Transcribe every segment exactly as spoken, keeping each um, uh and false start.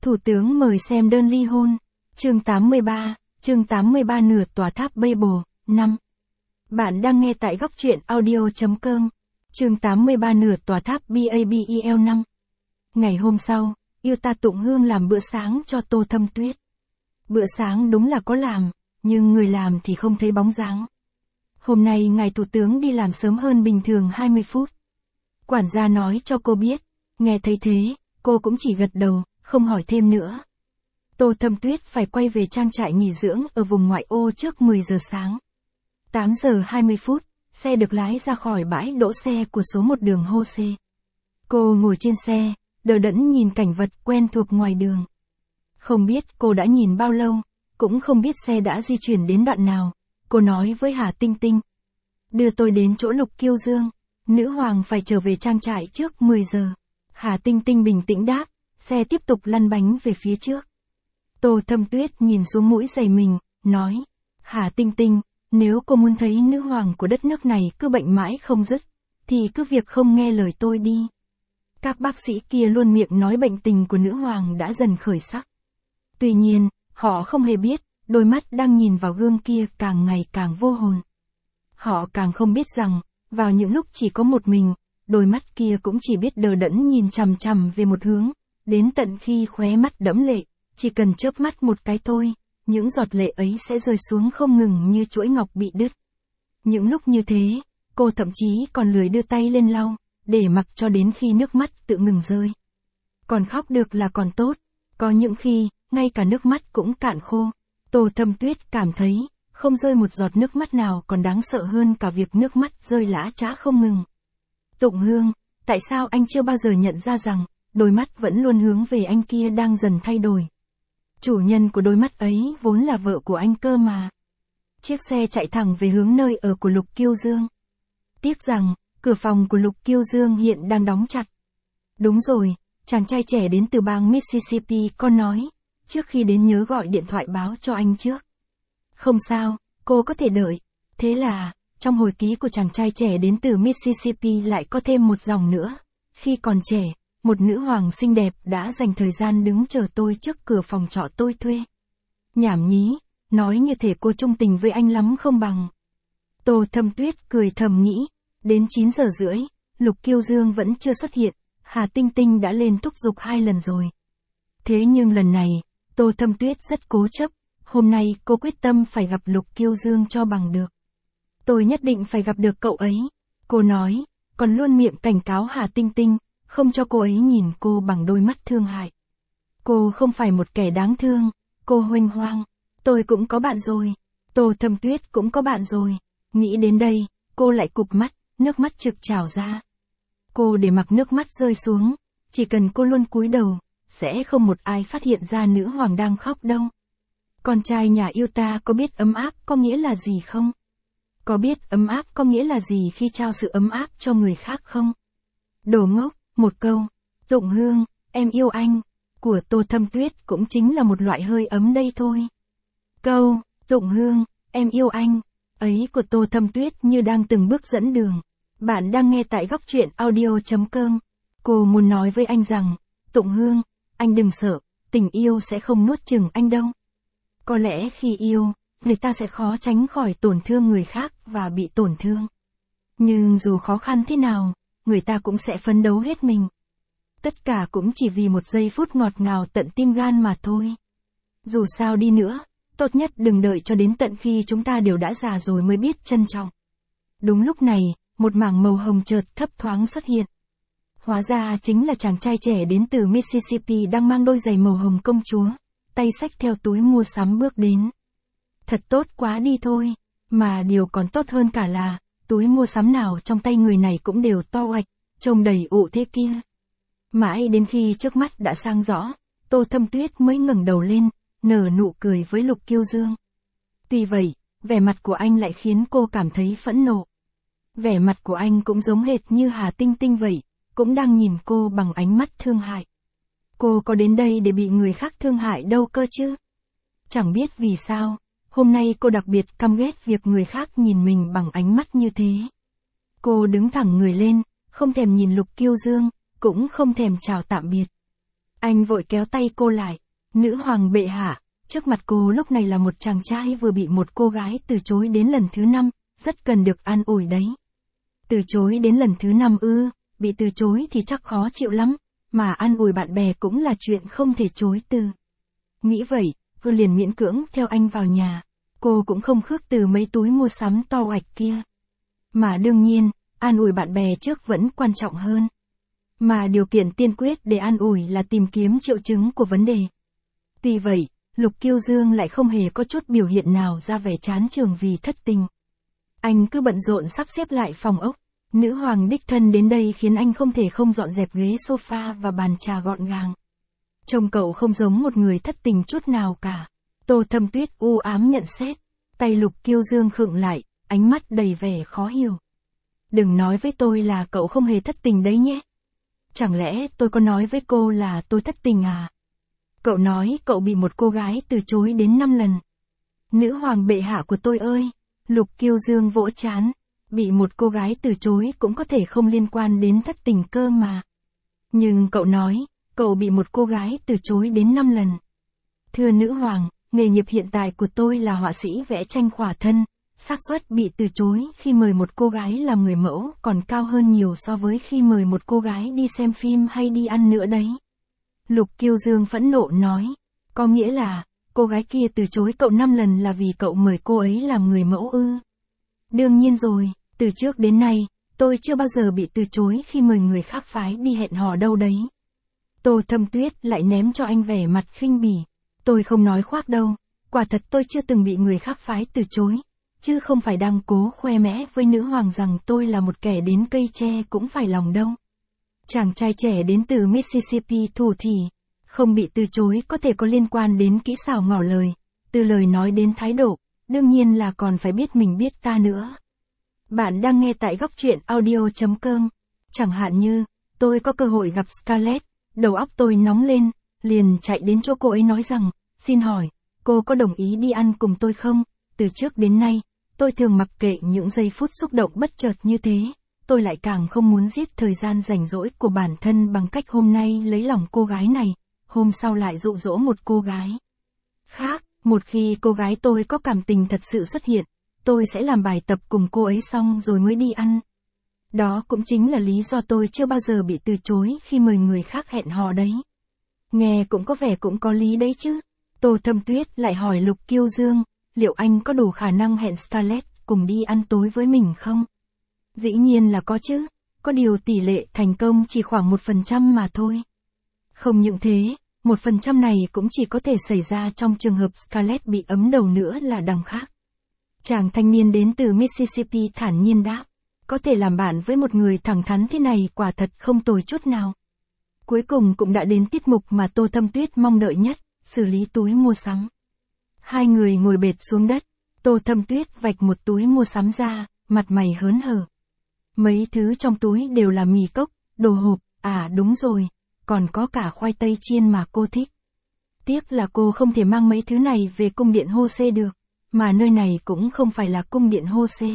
Thủ tướng mời xem đơn ly hôn. Chương tám mươi ba, chương tám mươi ba nửa tòa tháp Babel, năm. Bạn đang nghe tại góc truyện audio chấm com. Chương tám mươi ba nửa tòa tháp Babel năm. Ngày hôm sau, Yêu Ta Tụng Hương làm bữa sáng cho Tô Thâm Tuyết. Bữa sáng đúng là có làm, nhưng người làm thì không thấy bóng dáng. Hôm nay ngài thủ tướng đi làm sớm hơn bình thường hai mươi phút. Quản gia nói cho cô biết, nghe thấy thế, cô cũng chỉ gật đầu, không hỏi thêm nữa. Tô Thâm Tuyết phải quay về trang trại nghỉ dưỡng ở vùng ngoại ô trước mười giờ sáng. tám giờ hai mươi phút, xe được lái ra khỏi bãi đỗ xe của số một đường Hô-xê. Cô ngồi trên xe, đờ đẫn nhìn cảnh vật quen thuộc ngoài đường. Không biết cô đã nhìn bao lâu, cũng không biết xe đã di chuyển đến đoạn nào. Cô nói với Hà Tinh Tinh, đưa tôi đến chỗ Lục Kiêu Dương, nữ hoàng phải trở về trang trại trước mười giờ. Hà Tinh Tinh bình tĩnh đáp, xe tiếp tục lăn bánh về phía trước. Tô Thâm Tuyết nhìn xuống mũi giày mình, nói, Hà Tinh Tinh, nếu cô muốn thấy nữ hoàng của đất nước này cứ bệnh mãi không dứt, thì cứ việc không nghe lời tôi đi. Các bác sĩ kia luôn miệng nói bệnh tình của nữ hoàng đã dần khởi sắc. Tuy nhiên, họ không hề biết, đôi mắt đang nhìn vào gương kia càng ngày càng vô hồn. Họ càng không biết rằng, vào những lúc chỉ có một mình, đôi mắt kia cũng chỉ biết đờ đẫn nhìn chằm chằm về một hướng, đến tận khi khóe mắt đẫm lệ, chỉ cần chớp mắt một cái thôi, những giọt lệ ấy sẽ rơi xuống không ngừng như chuỗi ngọc bị đứt. Những lúc như thế, cô thậm chí còn lười đưa tay lên lau, để mặc cho đến khi nước mắt tự ngừng rơi. Còn khóc được là còn tốt, có những khi, ngay cả nước mắt cũng cạn khô. Tô Thâm Tuyết cảm thấy, không rơi một giọt nước mắt nào còn đáng sợ hơn cả việc nước mắt rơi lã chã không ngừng. Tụng Hương, tại sao anh chưa bao giờ nhận ra rằng, đôi mắt vẫn luôn hướng về anh kia đang dần thay đổi. Chủ nhân của đôi mắt ấy vốn là vợ của anh cơ mà. Chiếc xe chạy thẳng về hướng nơi ở của Lục Kiêu Dương. Tiếc rằng, cửa phòng của Lục Kiêu Dương hiện đang đóng chặt. Đúng rồi, chàng trai trẻ đến từ bang Mississippi con nói, trước khi đến nhớ gọi điện thoại báo cho anh trước. Không sao, cô có thể đợi. Thế là, trong hồi ký của chàng trai trẻ đến từ Mississippi lại có thêm một dòng nữa. Khi còn trẻ, một nữ hoàng xinh đẹp đã dành thời gian đứng chờ tôi trước cửa phòng trọ tôi thuê. Nhảm nhí, nói như thể cô trung tình với anh lắm không bằng. Tô Thâm Tuyết cười thầm nghĩ, đến chín giờ rưỡi, Lục Kiêu Dương vẫn chưa xuất hiện, Hà Tinh Tinh đã lên thúc giục hai lần rồi. Thế nhưng lần này, Tô Thâm Tuyết rất cố chấp, hôm nay cô quyết tâm phải gặp Lục Kiêu Dương cho bằng được. Tôi nhất định phải gặp được cậu ấy, cô nói, còn luôn miệng cảnh cáo Hà Tinh Tinh, không cho cô ấy nhìn cô bằng đôi mắt thương hại. Cô không phải một kẻ đáng thương, cô huênh hoang, tôi cũng có bạn rồi, Tô Thâm Tuyết cũng có bạn rồi. Nghĩ đến đây, cô lại cụp mắt, nước mắt trực trào ra. Cô để mặc nước mắt rơi xuống, chỉ cần cô luôn cúi đầu, sẽ không một ai phát hiện ra nữ hoàng đang khóc đâu. Con trai nhà Yêu Ta có biết ấm áp có nghĩa là gì không? Có biết ấm áp có nghĩa là gì khi trao sự ấm áp cho người khác không? Đồ ngốc, một câu, Tụng Hương, em yêu anh, của Tô Thâm Tuyết cũng chính là một loại hơi ấm đây thôi. Câu, Tụng Hương, em yêu anh, ấy của Tô Thâm Tuyết như đang từng bước dẫn đường. Bạn đang nghe tại góc truyện audio chấm com. Cô muốn nói với anh rằng, Tụng Hương, anh đừng sợ, tình yêu sẽ không nuốt chửng anh đâu. Có lẽ khi yêu, người ta sẽ khó tránh khỏi tổn thương người khác và bị tổn thương. Nhưng dù khó khăn thế nào, người ta cũng sẽ phấn đấu hết mình. Tất cả cũng chỉ vì một giây phút ngọt ngào tận tim gan mà thôi. Dù sao đi nữa, tốt nhất đừng đợi cho đến tận khi chúng ta đều đã già rồi mới biết trân trọng. Đúng lúc này, một mảng màu hồng chợt thấp thoáng xuất hiện. Hóa ra chính là chàng trai trẻ đến từ Mississippi đang mang đôi giày màu hồng công chúa, tay xách theo túi mua sắm bước đến. Thật tốt quá đi thôi, mà điều còn tốt hơn cả là, túi mua sắm nào trong tay người này cũng đều to oạch, trông đầy ụ thế kia. Mãi đến khi trước mắt đã sang rõ, Tô Thâm Tuyết mới ngẩng đầu lên, nở nụ cười với Lục Kiêu Dương. Tuy vậy, vẻ mặt của anh lại khiến cô cảm thấy phẫn nộ. Vẻ mặt của anh cũng giống hệt như Hà Tinh Tinh vậy, cũng đang nhìn cô bằng ánh mắt thương hại. Cô có đến đây để bị người khác thương hại đâu cơ chứ? Chẳng biết vì sao, hôm nay cô đặc biệt căm ghét việc người khác nhìn mình bằng ánh mắt như thế. Cô đứng thẳng người lên, không thèm nhìn Lục Kiêu Dương, cũng không thèm chào tạm biệt. Anh vội kéo tay cô lại. Nữ hoàng bệ hạ, trước mặt cô lúc này là một chàng trai vừa bị một cô gái từ chối đến lần thứ năm, rất cần được an ủi đấy. Từ chối đến lần thứ năm ư, bị từ chối thì chắc khó chịu lắm, mà an ủi bạn bè cũng là chuyện không thể chối từ. Nghĩ vậy, cô liền miễn cưỡng theo anh vào nhà. Cô cũng không khước từ mấy túi mua sắm to oạch kia. Mà đương nhiên, an ủi bạn bè trước vẫn quan trọng hơn. Mà điều kiện tiên quyết để an ủi là tìm kiếm triệu chứng của vấn đề. Tuy vậy, Lục Kiêu Dương lại không hề có chút biểu hiện nào ra vẻ chán chường vì thất tình. Anh cứ bận rộn sắp xếp lại phòng ốc. Nữ hoàng đích thân đến đây khiến anh không thể không dọn dẹp ghế sofa và bàn trà gọn gàng. Trông cậu không giống một người thất tình chút nào cả. Tô Thâm Tuyết u ám nhận xét. Tay Lục Kiêu Dương khựng lại, ánh mắt đầy vẻ khó hiểu. Đừng nói với tôi là cậu không hề thất tình đấy nhé. Chẳng lẽ tôi có nói với cô là tôi thất tình à? Cậu nói cậu bị một cô gái từ chối đến năm lần. Nữ hoàng bệ hạ của tôi ơi! Lục Kiêu Dương vỗ trán. Bị một cô gái từ chối cũng có thể không liên quan đến thất tình cơ mà. Nhưng cậu nói, cậu bị một cô gái từ chối đến năm lần. Thưa nữ hoàng, nghề nghiệp hiện tại của tôi là họa sĩ vẽ tranh khỏa thân. Xác suất bị từ chối khi mời một cô gái làm người mẫu còn cao hơn nhiều so với khi mời một cô gái đi xem phim hay đi ăn nữa đấy. Lục Kiêu Dương phẫn nộ nói. Có nghĩa là, cô gái kia từ chối cậu năm lần là vì cậu mời cô ấy làm người mẫu ư? Đương nhiên rồi, từ trước đến nay, tôi chưa bao giờ bị từ chối khi mời người khác phái đi hẹn hò đâu đấy. Tô Thâm Tuyết lại ném cho anh vẻ mặt khinh bỉ. Tôi không nói khoác đâu, quả thật tôi chưa từng bị người khác phái từ chối, chứ không phải đang cố khoe mẽ với nữ hoàng rằng tôi là một kẻ đến cây tre cũng phải lòng đâu. Chàng trai trẻ đến từ Mississippi thủ thỉ, không bị từ chối có thể có liên quan đến kỹ xảo ngỏ lời, từ lời nói đến thái độ, đương nhiên là còn phải biết mình biết ta nữa. Bạn đang nghe tại góc truyện audio chấm com. Chẳng hạn như, tôi có cơ hội gặp Scarlett, đầu óc tôi nóng lên, liền chạy đến chỗ cô ấy nói rằng, xin hỏi, cô có đồng ý đi ăn cùng tôi không? Từ trước đến nay, tôi thường mặc kệ những giây phút xúc động bất chợt như thế, tôi lại càng không muốn giết thời gian rảnh rỗi của bản thân bằng cách hôm nay lấy lòng cô gái này, hôm sau lại dụ dỗ một cô gái khác. Một khi cô gái tôi có cảm tình thật sự xuất hiện, tôi sẽ làm bài tập cùng cô ấy xong rồi mới đi ăn. Đó cũng chính là lý do tôi chưa bao giờ bị từ chối khi mời người khác hẹn hò đấy. Nghe cũng có vẻ cũng có lý đấy chứ. Tô Thâm Tuyết lại hỏi Lục Kiêu Dương, liệu anh có đủ khả năng hẹn Scarlett cùng đi ăn tối với mình không? Dĩ nhiên là có chứ, có điều tỷ lệ thành công chỉ khoảng một phần trăm mà thôi. Không những thế, một phần trăm này cũng chỉ có thể xảy ra trong trường hợp Scarlett bị ấm đầu nữa là đằng khác. Chàng thanh niên đến từ Mississippi thản nhiên đáp, có thể làm bạn với một người thẳng thắn thế này quả thật không tồi chút nào. Cuối cùng cũng đã đến tiết mục mà Tô Thâm Tuyết mong đợi nhất, xử lý túi mua sắm. Hai người ngồi bệt xuống đất, Tô Thâm Tuyết vạch một túi mua sắm ra, mặt mày hớn hở. Mấy thứ trong túi đều là mì cốc, đồ hộp, à đúng rồi, còn có cả khoai tây chiên mà cô thích. Tiếc là cô không thể mang mấy thứ này về cung điện Hô-xê được, mà nơi này cũng không phải là cung điện Hô-xê.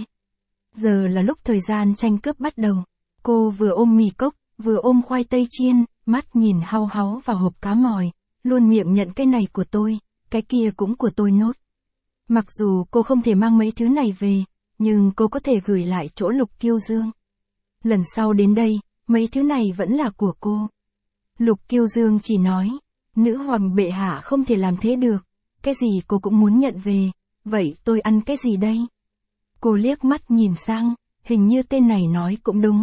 Giờ là lúc thời gian tranh cướp bắt đầu. Cô vừa ôm mì cốc, vừa ôm khoai tây chiên, mắt nhìn hau háu vào hộp cá mòi, luôn miệng nhận cái này của tôi, cái kia cũng của tôi nốt. Mặc dù cô không thể mang mấy thứ này về, nhưng cô có thể gửi lại chỗ Lục Kiêu Dương. Lần sau đến đây, mấy thứ này vẫn là của cô. Lục Kiêu Dương chỉ nói, nữ hoàng bệ hạ không thể làm thế được, cái gì cô cũng muốn nhận về, vậy tôi ăn cái gì đây? Cô liếc mắt nhìn sang, hình như tên này nói cũng đúng.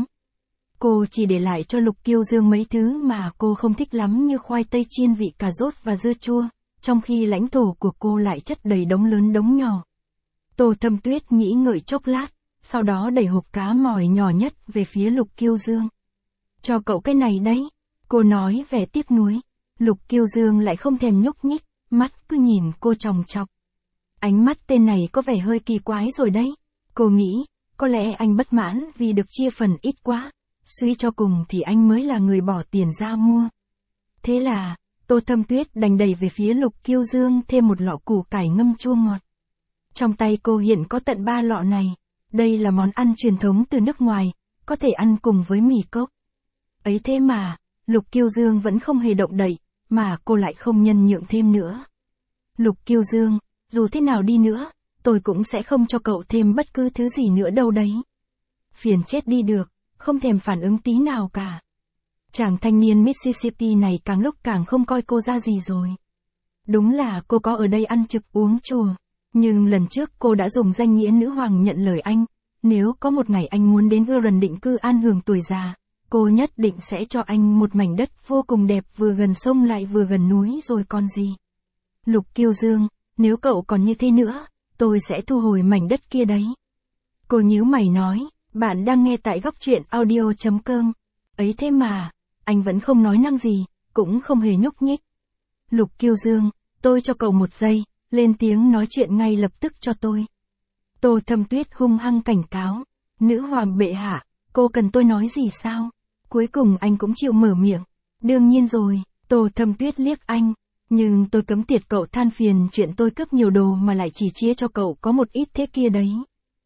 Cô chỉ để lại cho Lục Kiêu Dương mấy thứ mà cô không thích lắm như khoai tây chiên vị cà rốt và dưa chua, trong khi lãnh thổ của cô lại chất đầy đống lớn đống nhỏ. Tô Thâm Tuyết nghĩ ngợi chốc lát, sau đó đẩy hộp cá mòi nhỏ nhất về phía Lục Kiêu Dương. Cho cậu cái này đấy, cô nói vẻ tiếc nuối. Lục Kiêu Dương lại không thèm nhúc nhích, mắt cứ nhìn cô chòng chọc. Ánh mắt tên này có vẻ hơi kỳ quái rồi đấy. Cô nghĩ, có lẽ anh bất mãn vì được chia phần ít quá, suy cho cùng thì anh mới là người bỏ tiền ra mua. Thế là, Tô Thâm Tuyết đành đẩy về phía Lục Kiêu Dương thêm một lọ củ cải ngâm chua ngọt. Trong tay cô hiện có tận ba lọ này. Đây là món ăn truyền thống từ nước ngoài, có thể ăn cùng với mì cốc. Ấy thế mà, Lục Kiêu Dương vẫn không hề động đậy, mà cô lại không nhân nhượng thêm nữa. Lục Kiêu Dương, dù thế nào đi nữa, tôi cũng sẽ không cho cậu thêm bất cứ thứ gì nữa đâu đấy. Phiền chết đi được, không thèm phản ứng tí nào cả. Chàng thanh niên Mississippi này càng lúc càng không coi cô ra gì rồi. Đúng là cô có ở đây ăn trực uống chùa, nhưng lần trước cô đã dùng danh nghĩa nữ hoàng nhận lời anh, nếu có một ngày anh muốn đến Uran định cư an hưởng tuổi già, cô nhất định sẽ cho anh một mảnh đất vô cùng đẹp vừa gần sông lại vừa gần núi rồi còn gì. Lục Kiêu Dương, nếu cậu còn như thế nữa, tôi sẽ thu hồi mảnh đất kia đấy. Cô nhíu mày nói, bạn đang nghe tại góc truyện audio chấm com. Ấy thế mà, anh vẫn không nói năng gì, cũng không hề nhúc nhích. Lục Kiêu Dương, tôi cho cậu một giây, lên tiếng nói chuyện ngay lập tức cho tôi. Tô Thâm Tuyết hung hăng cảnh cáo, nữ hoàng bệ hạ, cô cần tôi nói gì sao? Cuối cùng anh cũng chịu mở miệng. Đương nhiên rồi, Tô Thâm Tuyết liếc anh, nhưng tôi cấm tiệt cậu than phiền chuyện tôi cướp nhiều đồ mà lại chỉ chia cho cậu có một ít thế kia đấy.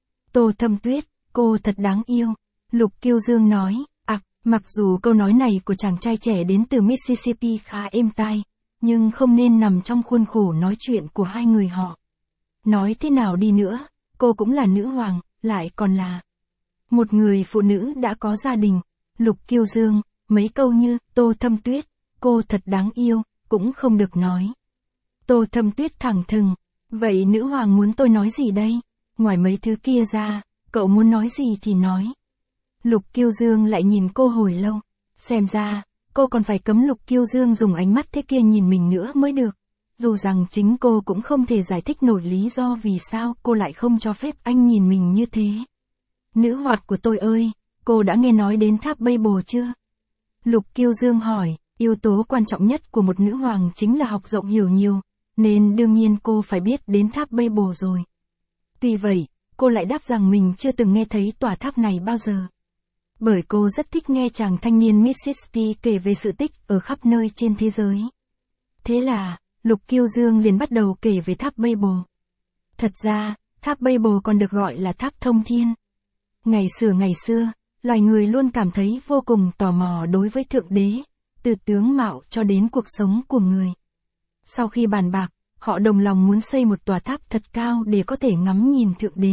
Tô Thâm Tuyết, cô thật đáng yêu. Lục Kiêu Dương nói, à, mặc dù câu nói này của chàng trai trẻ đến từ Mississippi khá êm tai, nhưng không nên nằm trong khuôn khổ nói chuyện của hai người họ. Nói thế nào đi nữa, cô cũng là nữ hoàng, lại còn là một người phụ nữ đã có gia đình. Lục Kiêu Dương, mấy câu như, Tô Thâm Tuyết, cô thật đáng yêu, cũng không được nói. Tô Thâm Tuyết thẳng thừng, vậy nữ hoàng muốn tôi nói gì đây? Ngoài mấy thứ kia ra, cậu muốn nói gì thì nói. Lục Kiêu Dương lại nhìn cô hồi lâu, xem ra, cô còn phải cấm Lục Kiêu Dương dùng ánh mắt thế kia nhìn mình nữa mới được. Dù rằng chính cô cũng không thể giải thích nổi lý do vì sao cô lại không cho phép anh nhìn mình như thế. Nữ hoạt của tôi ơi, cô đã nghe nói đến tháp Babel chưa? Lục Kiêu Dương hỏi, yếu tố quan trọng nhất của một nữ hoàng chính là học rộng hiểu nhiều, nên đương nhiên cô phải biết đến tháp Babel rồi. Tuy vậy, cô lại đáp rằng mình chưa từng nghe thấy tòa tháp này bao giờ. Bởi cô rất thích nghe chàng thanh niên Mississippi kể về sự tích ở khắp nơi trên thế giới. Thế là, Lục Kiêu Dương liền bắt đầu kể về tháp Babel. Thật ra, tháp Babel còn được gọi là tháp thông thiên. Ngày xưa ngày xưa, loài người luôn cảm thấy vô cùng tò mò đối với Thượng Đế, từ tướng mạo cho đến cuộc sống của người. Sau khi bàn bạc, họ đồng lòng muốn xây một tòa tháp thật cao để có thể ngắm nhìn Thượng Đế.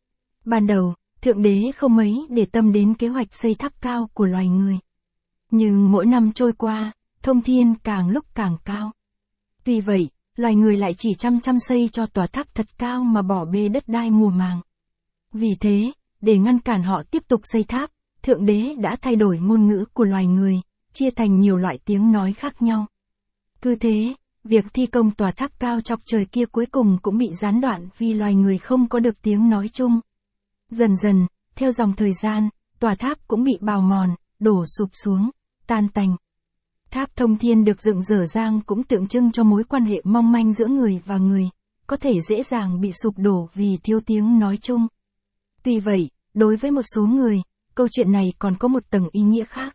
Ban đầu, Thượng Đế không mấy để tâm đến kế hoạch xây tháp cao của loài người. Nhưng mỗi năm trôi qua, thông thiên càng lúc càng cao. Tuy vậy, loài người lại chỉ chăm chăm xây cho tòa tháp thật cao mà bỏ bê đất đai mùa màng. Vì thế, để ngăn cản họ tiếp tục xây tháp, Thượng Đế đã thay đổi ngôn ngữ của loài người, chia thành nhiều loại tiếng nói khác nhau. Cứ thế, việc thi công tòa tháp cao chọc trời kia cuối cùng cũng bị gián đoạn vì loài người không có được tiếng nói chung. Dần dần, theo dòng thời gian, tòa tháp cũng bị bào mòn, đổ sụp xuống, tan tành. Tháp thông thiên được dựng dở dang cũng tượng trưng cho mối quan hệ mong manh giữa người và người, có thể dễ dàng bị sụp đổ vì thiếu tiếng nói chung. Tuy vậy, đối với một số người, câu chuyện này còn có một tầng ý nghĩa khác.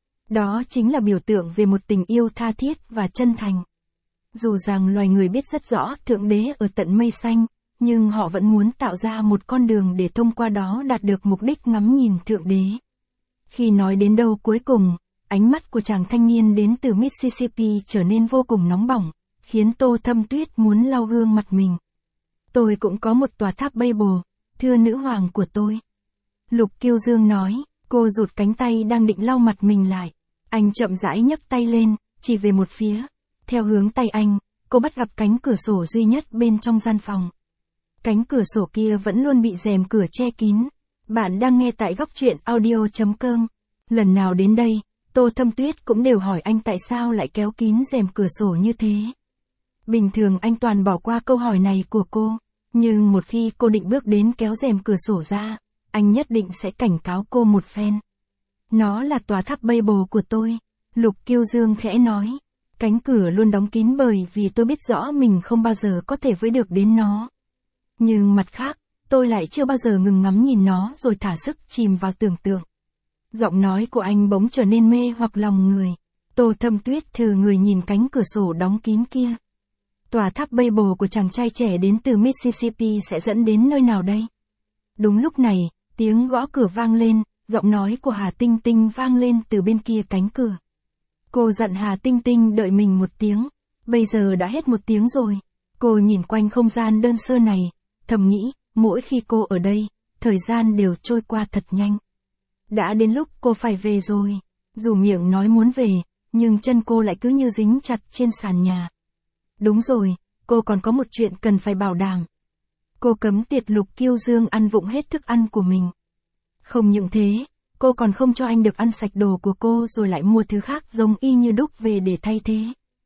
Đó chính là biểu tượng về một tình yêu tha thiết và chân thành. Dù rằng loài người biết rất rõ Thượng Đế ở tận mây xanh, nhưng họ vẫn muốn tạo ra một con đường để thông qua đó đạt được mục đích ngắm nhìn Thượng Đế. Khi nói đến đâu cuối cùng, ánh mắt của chàng thanh niên đến từ Mississippi trở nên vô cùng nóng bỏng, khiến Tô Thâm Tuyết muốn lau gương mặt mình. Tôi cũng có một tòa tháp Babel, thưa nữ hoàng của tôi. Lục Kiêu Dương nói, cô rụt cánh tay đang định lau mặt mình lại. Anh chậm rãi nhấc tay lên, chỉ về một phía. Theo hướng tay anh, cô bắt gặp cánh cửa sổ duy nhất bên trong gian phòng. Cánh cửa sổ kia vẫn luôn bị rèm cửa che kín. Bạn đang nghe tại góc truyện audio chấm com. Lần nào đến đây, Tô Thâm Tuyết cũng đều hỏi anh tại sao lại kéo kín rèm cửa sổ như thế. Bình thường anh toàn bỏ qua câu hỏi này của cô, nhưng một khi cô định bước đến kéo rèm cửa sổ ra, anh nhất định sẽ cảnh cáo cô một phen. Nó là tòa tháp Babel của tôi, Lục Kiêu Dương khẽ nói. Cánh cửa luôn đóng kín bởi vì tôi biết rõ mình không bao giờ có thể với được đến nó. Nhưng mặt khác, tôi lại chưa bao giờ ngừng ngắm nhìn nó rồi thả sức chìm vào tưởng tượng. Giọng nói của anh bỗng trở nên mê hoặc lòng người. Tô Thâm Tuyết thừ người nhìn cánh cửa sổ đóng kín kia. Tòa tháp Babel của chàng trai trẻ đến từ Mississippi sẽ dẫn đến nơi nào đây? Đúng lúc này, tiếng gõ cửa vang lên, giọng nói của Hà Tinh Tinh vang lên từ bên kia cánh cửa. Cô dặn Hà Tinh Tinh đợi mình một tiếng. Bây giờ đã hết một tiếng rồi. Cô nhìn quanh không gian đơn sơ này, thầm nghĩ, mỗi khi cô ở đây, thời gian đều trôi qua thật nhanh. Đã đến lúc cô phải về rồi. Dù miệng nói muốn về, nhưng chân cô lại cứ như dính chặt trên sàn nhà. Đúng rồi, cô còn có một chuyện cần phải bảo đảm. Cô cấm tiệt Lục Kiêu Dương ăn vụng hết thức ăn của mình. Không những thế, cô còn không cho anh được ăn sạch đồ của cô rồi lại mua thứ khác giống y như đúc về để thay thế.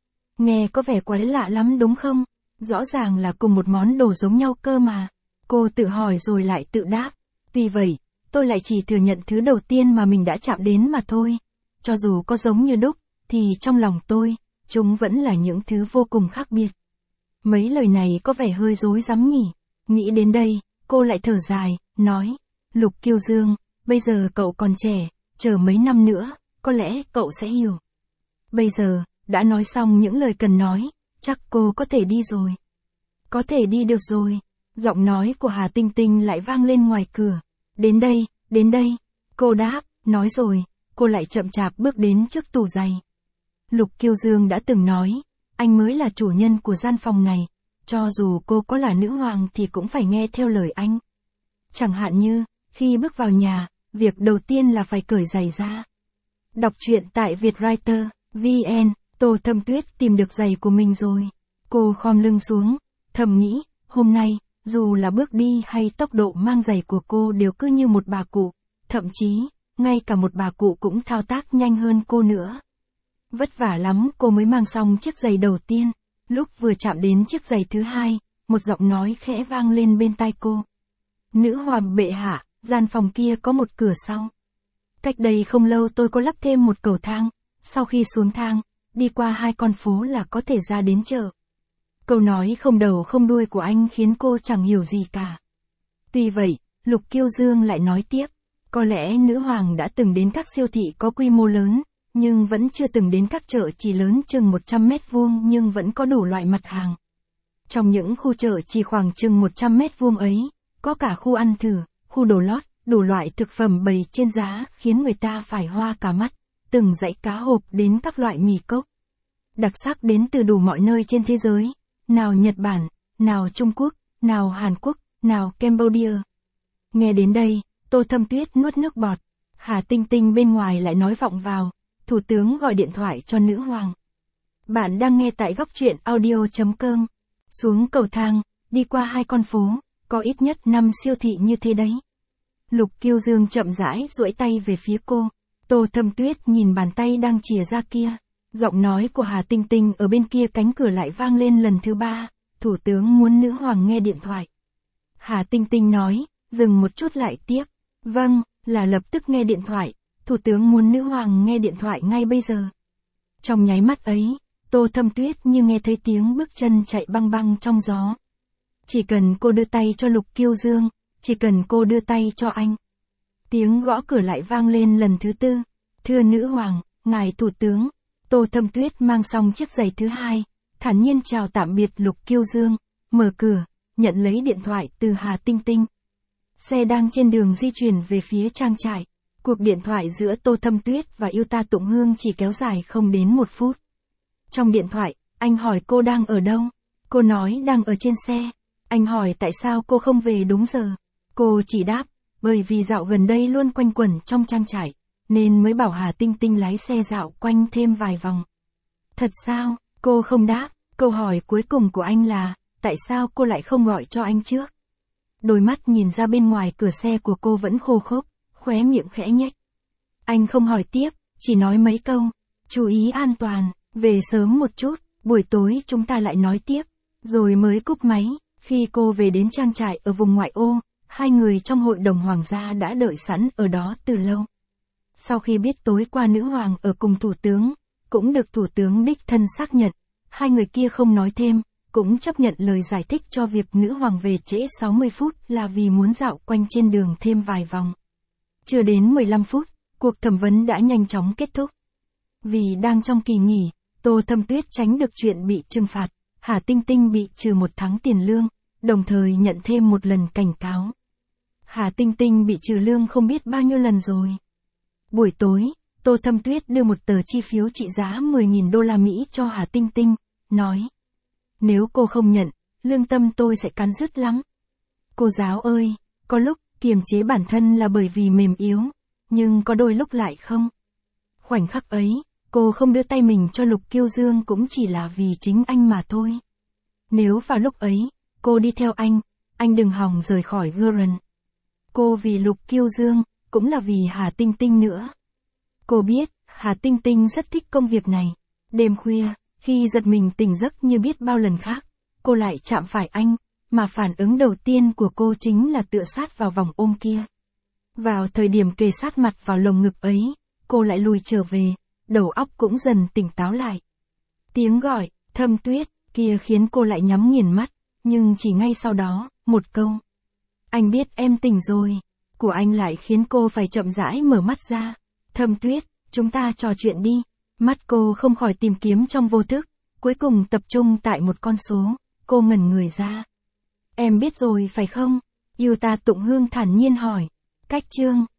Nghe có vẻ quái lạ lắm đúng không? Rõ ràng là cùng một món đồ giống nhau cơ mà. Cô tự hỏi rồi lại tự đáp. Tuy vậy, tôi lại chỉ thừa nhận thứ đầu tiên mà mình đã chạm đến mà thôi. Cho dù có giống như đúc, thì trong lòng tôi, chúng vẫn là những thứ vô cùng khác biệt. Mấy lời này có vẻ hơi rối rắm nhỉ. Nghĩ đến đây, cô lại thở dài, nói. Lục Kiêu Dương, bây giờ cậu còn trẻ, chờ mấy năm nữa, có lẽ cậu sẽ hiểu. Bây giờ, đã nói xong những lời cần nói, chắc cô có thể đi rồi. Có thể đi được rồi. Giọng nói của Hà Tinh Tinh lại vang lên ngoài cửa. Đến đây, đến đây. Cô đáp, nói rồi, cô lại chậm chạp bước đến trước tủ giày. Lục Kiêu Dương đã từng nói, anh mới là chủ nhân của gian phòng này. Cho dù cô có là nữ hoàng thì cũng phải nghe theo lời anh. Chẳng hạn như, khi bước vào nhà, việc đầu tiên là phải cởi giày ra. Đọc truyện tại Vietwriter, vê en, Tô Thâm Tuyết tìm được giày của mình rồi. Cô khom lưng xuống, thầm nghĩ, hôm nay, dù là bước đi hay tốc độ mang giày của cô đều cứ như một bà cụ, thậm chí, ngay cả một bà cụ cũng thao tác nhanh hơn cô nữa. Vất vả lắm cô mới mang xong chiếc giày đầu tiên, lúc vừa chạm đến chiếc giày thứ hai, một giọng nói khẽ vang lên bên tai cô. Nữ hoàng bệ hạ, gian phòng kia có một cửa sau. Cách đây không lâu tôi có lắp thêm một cầu thang, sau khi xuống thang, đi qua hai con phố là có thể ra đến chợ. Câu nói không đầu không đuôi của anh khiến cô chẳng hiểu gì cả. Tuy vậy, Lục Kiêu Dương lại nói tiếp, có lẽ nữ hoàng đã từng đến các siêu thị có quy mô lớn, nhưng vẫn chưa từng đến các chợ chỉ lớn chừng một trăm mét vuông nhưng vẫn có đủ loại mặt hàng. Trong những khu chợ chỉ khoảng chừng một trăm mét vuông ấy, có cả khu ăn thử, khu đồ lót, đủ loại thực phẩm bày trên giá khiến người ta phải hoa cả mắt, từng dãy cá hộp đến các loại mì cốc. Đặc sắc đến từ đủ mọi nơi trên thế giới, nào Nhật Bản, nào Trung Quốc, nào Hàn Quốc, nào Cambodia. Nghe đến đây, Tô Thâm Tuyết nuốt nước bọt. Hà Tinh Tinh bên ngoài lại nói vọng vào, thủ tướng gọi điện thoại cho nữ hoàng. Bạn đang nghe tại góc truyện audio chấm com. Xuống cầu thang, đi qua hai con phố, có ít nhất năm siêu thị như thế đấy. Lục Kiêu Dương chậm rãi duỗi tay về phía cô. Tô Thâm Tuyết nhìn bàn tay đang chìa ra kia. Giọng nói của Hà Tinh Tinh ở bên kia cánh cửa lại vang lên lần thứ ba. Thủ tướng muốn nữ hoàng nghe điện thoại. Hà Tinh Tinh nói, dừng một chút lại tiếp. Vâng, là lập tức nghe điện thoại. Thủ tướng muốn nữ hoàng nghe điện thoại ngay bây giờ. Trong nháy mắt ấy, Tô Thâm Tuyết như nghe thấy tiếng bước chân chạy băng băng trong gió. Chỉ cần cô đưa tay cho Lục Kiêu Dương, chỉ cần cô đưa tay cho anh. Tiếng gõ cửa lại vang lên lần thứ tư. Thưa nữ hoàng, ngài thủ tướng. Tô Thâm Tuyết mang xong chiếc giày thứ hai, thản nhiên chào tạm biệt Lục Kiêu Dương, mở cửa, nhận lấy điện thoại từ Hà Tinh Tinh. Xe đang trên đường di chuyển về phía trang trại. Cuộc điện thoại giữa Tô Thâm Tuyết và yêu ta Tụng Hương chỉ kéo dài không đến một phút. Trong điện thoại, anh hỏi cô đang ở đâu? Cô nói đang ở trên xe. Anh hỏi tại sao cô không về đúng giờ? Cô chỉ đáp, bởi vì dạo gần đây luôn quanh quẩn trong trang trại, nên mới bảo Hà Tinh Tinh lái xe dạo quanh thêm vài vòng. Thật sao? Cô không đáp. Câu hỏi cuối cùng của anh là, tại sao cô lại không gọi cho anh trước? Đôi mắt nhìn ra bên ngoài cửa xe của cô vẫn khô khốc, khóe miệng khẽ nhếch. Anh không hỏi tiếp, chỉ nói mấy câu, chú ý an toàn, về sớm một chút, buổi tối chúng ta lại nói tiếp, rồi mới cúp máy. Khi cô về đến trang trại ở vùng ngoại ô, hai người trong hội đồng hoàng gia đã đợi sẵn ở đó từ lâu. Sau khi biết tối qua nữ hoàng ở cùng thủ tướng, cũng được thủ tướng đích thân xác nhận, hai người kia không nói thêm, cũng chấp nhận lời giải thích cho việc nữ hoàng về trễ sáu mươi phút là vì muốn dạo quanh trên đường thêm vài vòng. Chưa đến mười lăm phút, cuộc thẩm vấn đã nhanh chóng kết thúc. Vì đang trong kỳ nghỉ, Tô Thâm Tuyết tránh được chuyện bị trừng phạt, Hà Tinh Tinh bị trừ một tháng tiền lương, đồng thời nhận thêm một lần cảnh cáo. Hà Tinh Tinh bị trừ lương không biết bao nhiêu lần rồi. Buổi tối, Tô Thâm Tuyết đưa một tờ chi phiếu trị giá mười nghìn đô la Mỹ cho Hà Tinh Tinh, nói. Nếu cô không nhận, lương tâm tôi sẽ cắn rứt lắm. Cô giáo ơi, có lúc, kiềm chế bản thân là bởi vì mềm yếu, nhưng có đôi lúc lại không. Khoảnh khắc ấy, cô không đưa tay mình cho Lục Kiêu Dương cũng chỉ là vì chính anh mà thôi. Nếu vào lúc ấy, cô đi theo anh, anh đừng hòng rời khỏi Guren. Cô vì Lục Kiêu Dương, cũng là vì Hà Tinh Tinh nữa. Cô biết, Hà Tinh Tinh rất thích công việc này. Đêm khuya, khi giật mình tỉnh giấc như biết bao lần khác, cô lại chạm phải anh, mà phản ứng đầu tiên của cô chính là tựa sát vào vòng ôm kia. Vào thời điểm kề sát mặt vào lồng ngực ấy, cô lại lùi trở về, đầu óc cũng dần tỉnh táo lại. Tiếng gọi, Thâm Tuyết, kia khiến cô lại nhắm nghiền mắt, nhưng chỉ ngay sau đó, một câu. Anh biết em tỉnh rồi, của anh lại khiến cô phải chậm rãi mở mắt ra. Thâm Tuyết, chúng ta trò chuyện đi. Mắt cô không khỏi tìm kiếm trong vô thức, cuối cùng tập trung tại một con số, cô ngẩn người ra. Em biết rồi phải không? Yêu Ta Tụng Hương thản nhiên hỏi. Cách chương